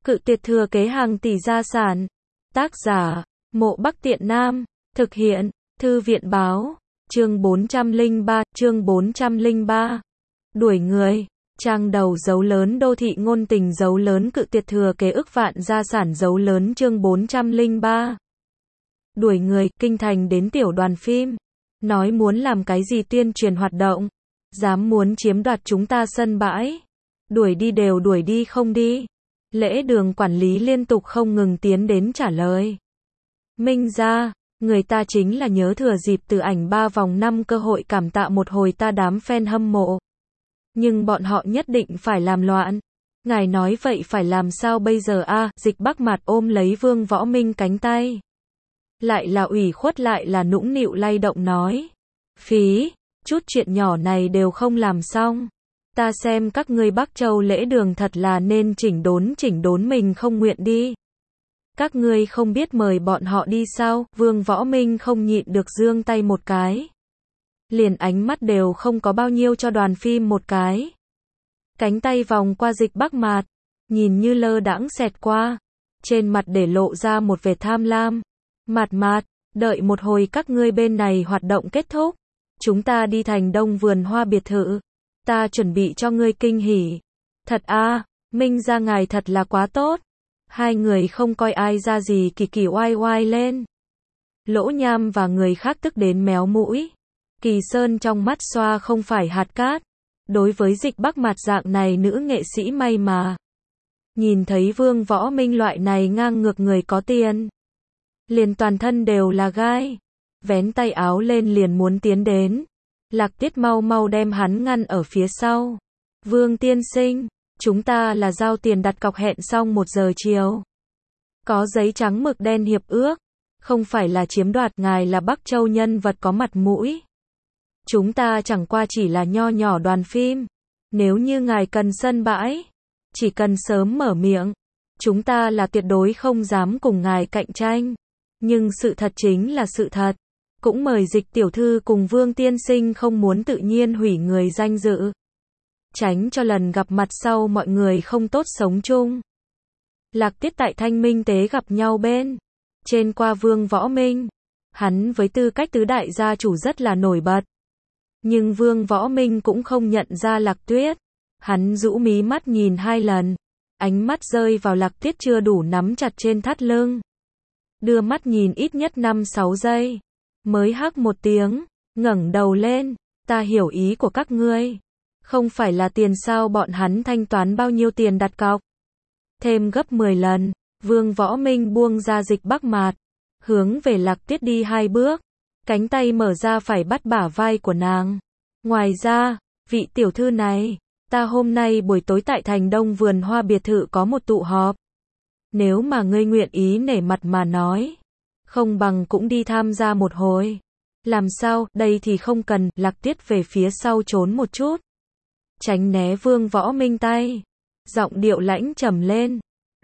Cự tuyệt thừa kế hàng tỷ gia sản. Tác giả, Mộ Bắc Tiện Nam. Thực hiện, Thư viện báo. Chương 403. Đuổi người. Trang đầu dấu lớn đô thị ngôn tình dấu lớn cự tuyệt thừa kế ức vạn gia sản dấu lớn chương 403. Đuổi người, kinh thành đến tiểu đoàn phim. Nói muốn làm cái gì tuyên truyền hoạt động. Dám muốn chiếm đoạt chúng ta sân bãi. Đuổi đi đều đuổi đi không đi. Lễ đường quản lý liên tục không ngừng tiến đến trả lời. Minh ra, người ta chính là nhớ thừa dịp từ ảnh 3 vòng 5 cơ hội cảm tạ một hồi ta đám fan hâm mộ. Nhưng bọn họ nhất định phải làm loạn. Ngài nói vậy phải làm sao bây giờ a? Dịch Bắc Mạt ôm lấy Vương Võ Minh cánh tay. Lại là ủy khuất lại là nũng nịu lay động nói. Phí, chút chuyện nhỏ này đều không làm xong. Ta xem các ngươi Bắc Châu lễ đường thật là nên chỉnh đốn mình không nguyện đi. Các ngươi không biết mời bọn họ đi sao? Vương Võ Minh không nhịn được giương tay một cái. Liền ánh mắt đều không có bao nhiêu cho đoàn phim một cái. Cánh tay vòng qua Dịch Bắc Mạt, nhìn như lơ đãng xẹt qua, trên mặt để lộ ra một vẻ tham lam. Mạt, đợi một hồi các ngươi bên này hoạt động kết thúc, chúng ta đi thành Đông vườn hoa biệt thự, ta chuẩn bị cho ngươi kinh hỉ. Thật a, Minh ra ngài thật là quá tốt. Hai người không coi ai ra gì kỳ oai lên. Lỗ Nham và người khác tức đến méo mũi. Kỳ Sơn trong mắt xoa không phải hạt cát. Đối với Dịch Bắc Mạt dạng này nữ nghệ sĩ may mà. Nhìn thấy Vương Võ Minh loại này ngang ngược người có tiền. Liền toàn thân đều là gai. Vén tay áo lên liền muốn tiến đến. Lạc Tiết mau đem hắn ngăn ở phía sau. Vương tiên sinh, chúng ta là giao tiền đặt cọc hẹn xong 1 giờ chiều. Có giấy trắng mực đen hiệp ước. Không phải là chiếm đoạt, ngài là Bắc Châu nhân vật có mặt mũi. Chúng ta chẳng qua chỉ là nho nhỏ đoàn phim. Nếu như ngài cần sân bãi, chỉ cần sớm mở miệng. Chúng ta là tuyệt đối không dám cùng ngài cạnh tranh. Nhưng sự thật chính là sự thật. Cũng mời Dịch tiểu thư cùng Vương tiên sinh không muốn tự nhiên hủy người danh dự. Tránh cho lần gặp mặt sau mọi người không tốt sống chung. Lạc Tiết tại Thanh Minh Tế gặp nhau bên. Trên qua Vương Võ Minh. Hắn với tư cách tứ đại gia chủ rất là nổi bật. Nhưng Vương Võ Minh cũng không nhận ra Lạc Tuyết. Hắn rũ mí mắt nhìn 2 lần. Ánh mắt rơi vào Lạc Tiết chưa đủ nắm chặt trên thắt lưng. Đưa mắt nhìn ít nhất 5-6 giây. Mới hắc một tiếng. Ngẩng đầu lên. Ta hiểu ý của các ngươi. Không phải là tiền sao? Bọn hắn thanh toán bao nhiêu tiền đặt cọc? Thêm gấp 10 lần. Vương Võ Minh buông ra Dịch Bắc Mạt. Hướng về Lạc Tiết đi 2 bước. Cánh tay mở ra phải bắt bả vai của nàng. Ngoài ra, vị tiểu thư này, ta hôm nay buổi tối tại thành Đông vườn hoa biệt thự có một tụ họp. Nếu mà ngươi nguyện ý nể mặt mà nói, không bằng cũng đi tham gia một hồi. Làm sao, đây thì không cần. Lạc Tiết về phía sau trốn một chút. Tránh né Vương Võ Minh tay. Giọng điệu lãnh trầm lên.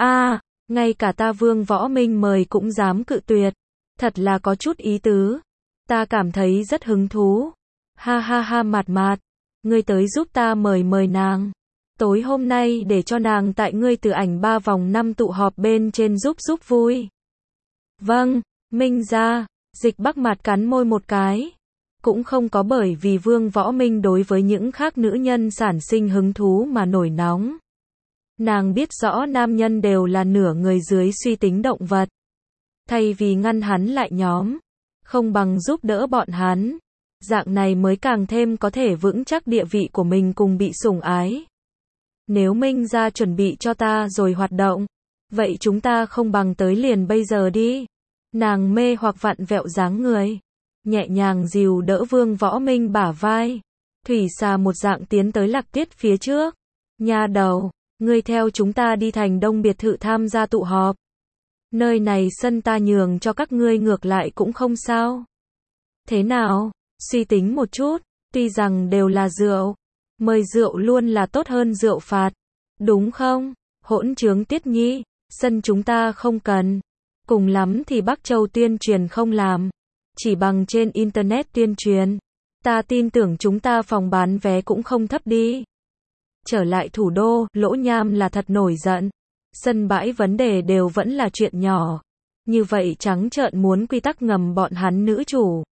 Ngay cả ta Vương Võ Minh mời cũng dám cự tuyệt. Thật là có chút ý tứ. Ta cảm thấy rất hứng thú. Ha, Mạt, ngươi tới giúp ta mời nàng. Tối hôm nay để cho nàng tại ngươi từ ảnh 3 vòng 5 tụ họp bên trên giúp vui. Vâng, Minh ra. Dịch Bắc Mạt cắn môi một cái. Cũng không có bởi vì Vương Võ Minh đối với những khác nữ nhân sản sinh hứng thú mà nổi nóng. Nàng biết rõ nam nhân đều là nửa người dưới suy tính động vật. Thay vì ngăn hắn lại nhóm, không bằng giúp đỡ bọn hắn. Dạng này mới càng thêm có thể vững chắc địa vị của mình cùng bị sủng ái. Nếu Minh ra chuẩn bị cho ta rồi hoạt động, vậy chúng ta không bằng tới liền bây giờ đi. Nàng mê hoặc vặn vẹo dáng người, nhẹ nhàng dìu đỡ Vương Võ Minh bả vai. Thủy xà một dạng tiến tới Lạc Tiết phía trước. Nha đầu, ngươi theo chúng ta đi thành Đông biệt thự tham gia tụ họp. Nơi này sân ta nhường cho các ngươi ngược lại cũng không sao. Thế nào? Suy tính một chút, tuy rằng đều là rượu, mời rượu luôn là tốt hơn rượu phạt. Đúng không? Hỗn trướng Tiết Nhi, sân chúng ta không cần. Cùng lắm thì Bắc Châu tuyên truyền không làm. Chỉ bằng trên internet tuyên truyền. Ta tin tưởng chúng ta phòng bán vé cũng không thấp đi. Trở lại thủ đô, Lỗ Nham là thật nổi giận. Sân bãi vấn đề đều vẫn là chuyện nhỏ. Như vậy trắng trợn muốn quy tắc ngầm bọn hắn nữ chủ.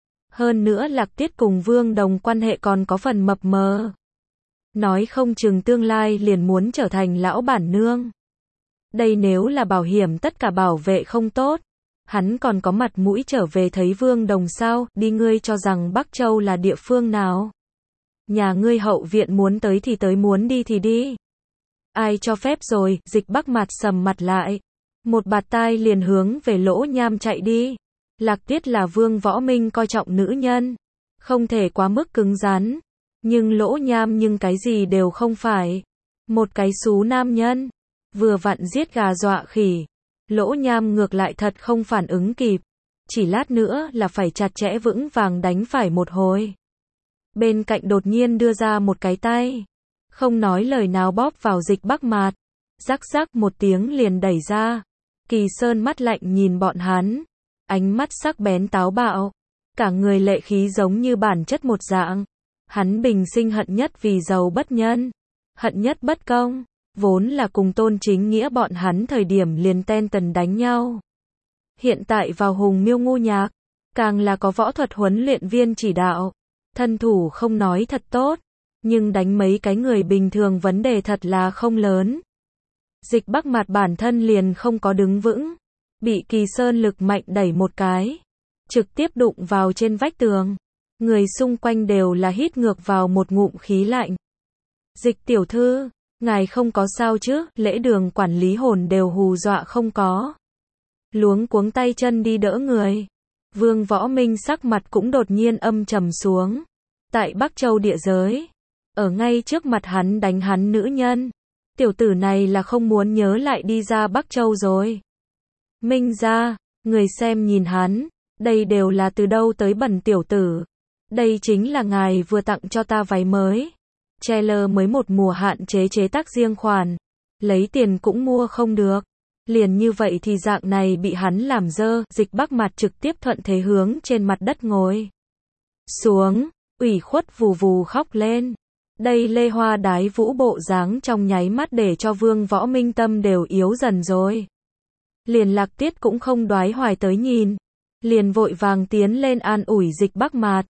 Hơn nữa Lạc Tiết cùng Vương Đồng quan hệ còn có phần mập mờ. Nói không chừng tương lai liền muốn trở thành lão bản nương. Đây nếu là bảo hiểm tất cả bảo vệ không tốt. Hắn còn có mặt mũi trở về thấy Vương Đồng sao, đi ngươi cho rằng Bắc Châu là địa phương nào. Nhà ngươi hậu viện muốn tới thì tới, muốn đi thì đi. Ai cho phép rồi, Dịch Bắc mặt sầm mặt lại. Một bạt tai liền hướng về Lỗ Nham chạy đi. Lạc Tiết là Vương Võ Minh coi trọng nữ nhân. Không thể quá mức cứng rắn. Nhưng Lỗ Nham nhưng cái gì đều không phải. Một cái xú nam nhân. Vừa vặn giết gà dọa khỉ. Lỗ Nham ngược lại thật không phản ứng kịp. Chỉ lát nữa là phải chặt chẽ vững vàng đánh phải một hồi. Bên cạnh đột nhiên đưa ra một cái tay. Không nói lời nào bóp vào Dịch Bắc mặt. Rắc rắc một tiếng liền đẩy ra. Kỳ Sơn mắt lạnh nhìn bọn hắn. Ánh mắt sắc bén táo bạo. Cả người lệ khí giống như bản chất một dạng. Hắn bình sinh hận nhất vì giàu bất nhân. Hận nhất bất công. Vốn là cùng Tôn Chính Nghĩa bọn hắn thời điểm liền ten tần đánh nhau. Hiện tại vào Hùng Miêu Ngu Nhạc. Càng là có võ thuật huấn luyện viên chỉ đạo. Thân thủ không nói thật tốt. Nhưng đánh mấy cái người bình thường vấn đề thật là không lớn. Dịch Bắc mặt bản thân liền không có đứng vững. Bị Kỳ Sơn lực mạnh đẩy một cái. Trực tiếp đụng vào trên vách tường. Người xung quanh đều là hít ngược vào một ngụm khí lạnh. Dịch tiểu thư, ngài không có sao chứ, lễ đường quản lý hồn đều hù dọa không có. Luống cuống tay chân đi đỡ người. Vương Võ Minh sắc mặt cũng đột nhiên âm trầm xuống. Tại Bắc Châu địa giới. Ở ngay trước mặt hắn đánh hắn nữ nhân. Tiểu tử này là không muốn nhớ lại đi ra Bắc Châu rồi. Minh ra, người xem nhìn hắn. Đây đều là từ đâu tới bẩn tiểu tử. Đây chính là ngài vừa tặng cho ta váy mới. Trailer mới một mùa hạn chế chế tác riêng khoản. Lấy tiền cũng mua không được. Liền như vậy thì dạng này bị hắn làm dơ. Dịch Bắc mặt trực tiếp thuận thế hướng trên mặt đất ngồi xuống, ủy khuất vù vù khóc lên. Đây lê hoa đái vũ bộ dáng trong nháy mắt để cho Vương Võ Minh tâm đều yếu dần rồi. Liền Lạc Tiết cũng không đoái hoài tới nhìn. Liền vội vàng tiến lên an ủi Dịch Bắc mặt.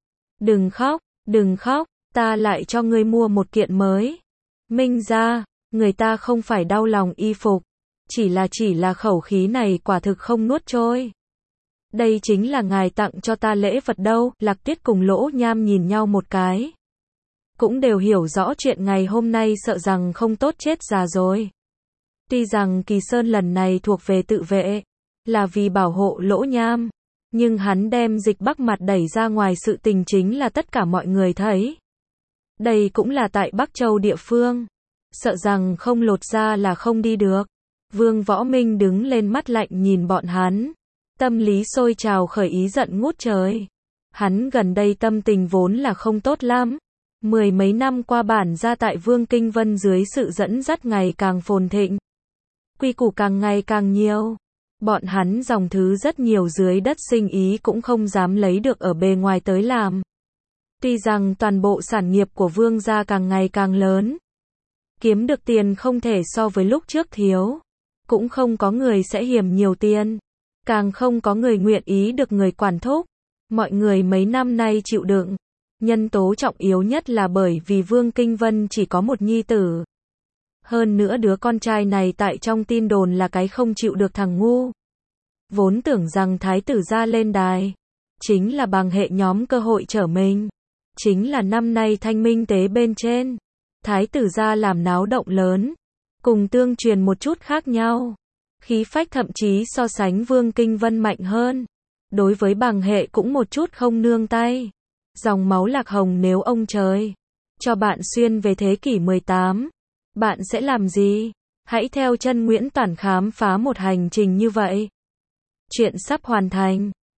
Đừng khóc, ta lại cho ngươi mua một kiện mới. Minh ra, người ta không phải đau lòng y phục. Chỉ là khẩu khí này quả thực không nuốt trôi. Đây chính là ngài tặng cho ta lễ vật đâu. Lạc Tiết cùng Lỗ Nham nhìn nhau một cái. Cũng đều hiểu rõ chuyện ngày hôm nay sợ rằng không tốt chết già rồi. Tuy rằng Kỳ Sơn lần này thuộc về tự vệ. Là vì bảo hộ Lỗ Nham. Nhưng hắn đem Dịch Bắc mặt đẩy ra ngoài sự tình chính là tất cả mọi người thấy. Đây cũng là tại Bắc Châu địa phương. Sợ rằng không lột ra là không đi được. Vương Võ Minh đứng lên mắt lạnh nhìn bọn hắn. Tâm lý sôi trào khởi ý giận ngút trời. Hắn gần đây tâm tình vốn là không tốt lắm. Mười mấy năm qua bản gia tại Vương Kinh Vân dưới sự dẫn dắt ngày càng phồn thịnh. Quy củ càng ngày càng nhiều. Bọn hắn dòng thứ rất nhiều dưới đất sinh ý cũng không dám lấy được ở bề ngoài tới làm. Tuy rằng toàn bộ sản nghiệp của Vương gia càng ngày càng lớn. Kiếm được tiền không thể so với lúc trước thiếu. Cũng không có người sẽ hiểm nhiều tiền. Càng không có người nguyện ý được người quản thúc. Mọi người mấy năm nay chịu đựng. Nhân tố trọng yếu nhất là bởi vì Vương Kinh Vân chỉ có một nhi tử. Hơn nữa đứa con trai này tại trong tin đồn là cái không chịu được thằng ngu. Vốn tưởng rằng thái tử gia lên đài. Chính là bằng hệ nhóm cơ hội trở mình. Chính là năm nay thanh minh tế bên trên. Thái tử gia làm náo động lớn. Cùng tương truyền một chút khác nhau. Khí phách thậm chí so sánh Vương Kinh Vân mạnh hơn. Đối với bằng hệ cũng một chút không nương tay. Dòng máu Lạc Hồng nếu ông trời cho bạn xuyên về thế kỷ 18, bạn sẽ làm gì? Hãy theo chân Nguyễn Toản khám phá một hành trình như vậy. Chuyện sắp hoàn thành.